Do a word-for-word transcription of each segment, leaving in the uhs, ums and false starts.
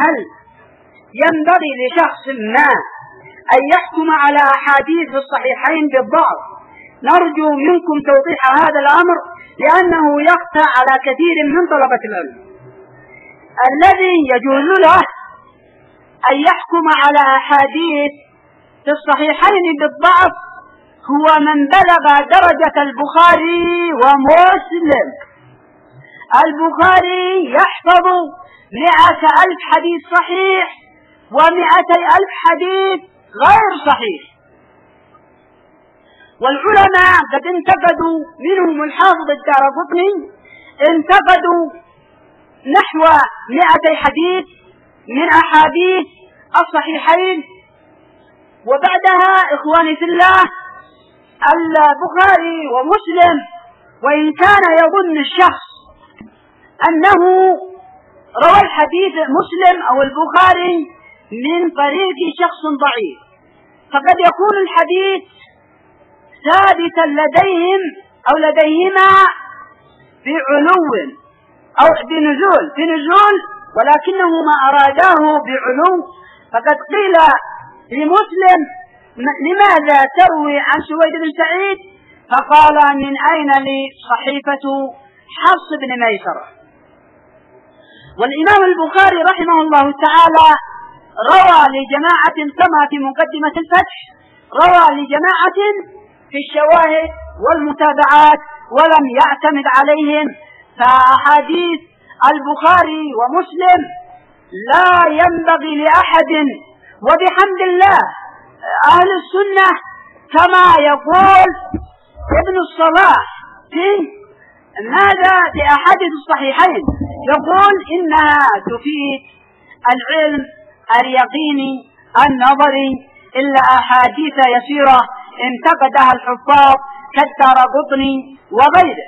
هل ينبغي لشخص ما أن يحكم على أحاديث الصحيحين بالضعف؟ نرجو منكم توضيح هذا الأمر لأنه يخفى على كثير من طلبة العلم. الذي يجوز له أن يحكم على أحاديث في الصحيحين بالضعف هو من بلغ درجة البخاري ومسلم. البخاري يحفظ مئة ألف حديث صحيح ومئتي ألف حديث غير صحيح، والعلماء قد انتقدوا، منهم الحافظ الدارقطني انتقدوا نحو مئتي حديث من أحاديث الصحيحين. وبعدها إخواني في الله، البخاري ومسلم وإن كان يظن الشخص أنه روى الحديث مسلم أو البخاري من طريق شخص ضعيف، فقد يكون الحديث ثابتا لديهم أو لديهما بعلو أو بنزول بنزول ولكنه ما أراداه بعلو. فقد قيل لمسلم لماذا تروي عن سويد بن سعيد؟ فقال من أين لي صحيفة حفص بن ميسرة. والإمام البخاري رحمه الله تعالى روى لجماعة كما في مقدمة الفتح، روى لجماعة في الشواهد والمتابعات ولم يعتمد عليهم. فأحاديث البخاري ومسلم لا ينبغي لأحد، وبحمد الله أهل السنة كما يقول ابن الصلاح في ماذا في أحاديث الصحيحين، يقول إنها تفيد العلم اليقيني النظري إلا أحاديث يسيرة انتقدها الحفاظ كالدارقطني وغيره.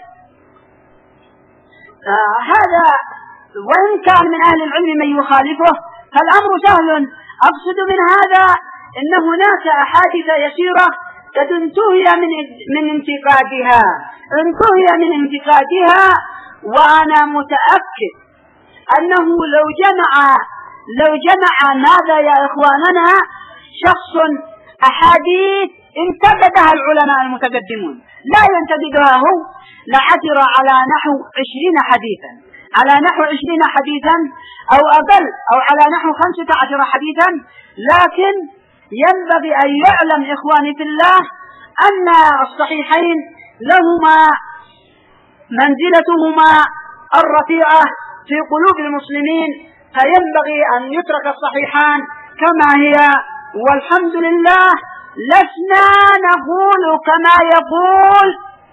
آه هذا وإن كان من أهل العلم من يخالفه فالأمر سهل. أقصد من هذا أن هناك أحاديث يسيرة قد انتهي من من انتقادها انتهي من انتقادها وأنا متأكد أنه لو جمع لو جمع ماذا يا إخواننا شخص أحاديث انتقدها العلماء المتقدمون لا ينتقدها هو لعثر على نحو عشرين حديثا على نحو عشرين حديثا أو أقل أو على نحو خمسة عشر حديثا. لكن ينبغي أن يعلم إخواني في الله أن الصحيحين لهما منزلتهما الرفيعة في قلوب المسلمين، فينبغي أن يترك الصحيحان كما هي. والحمد لله لسنا نقول كما يقول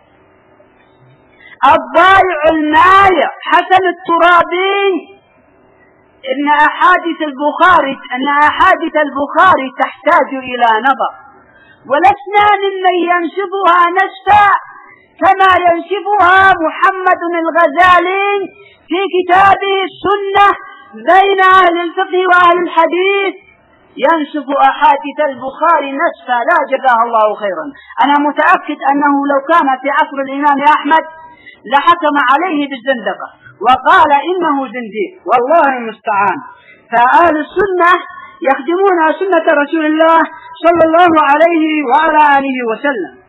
الضائع المايع حسن الترابي إن أحاديث البخاري أن أحاديث البخاري تحتاج إلى نظر، ولسنا ممن ينسبها نسفا كما ينسبها محمد الغزالي في كتابه السنة بين أهل الفقه وأهل الحديث، ينسب أحاديث البخاري نسفا لا جزاه الله خيرا. أنا متأكد أنه لو كان في عصر الإمام أحمد لحكم عليه بالزندقة وقال إنه زنديق، والله المستعان. فأهل السنة يخدمون سنة رسول الله صلى الله عليه وعلى آله وسلم.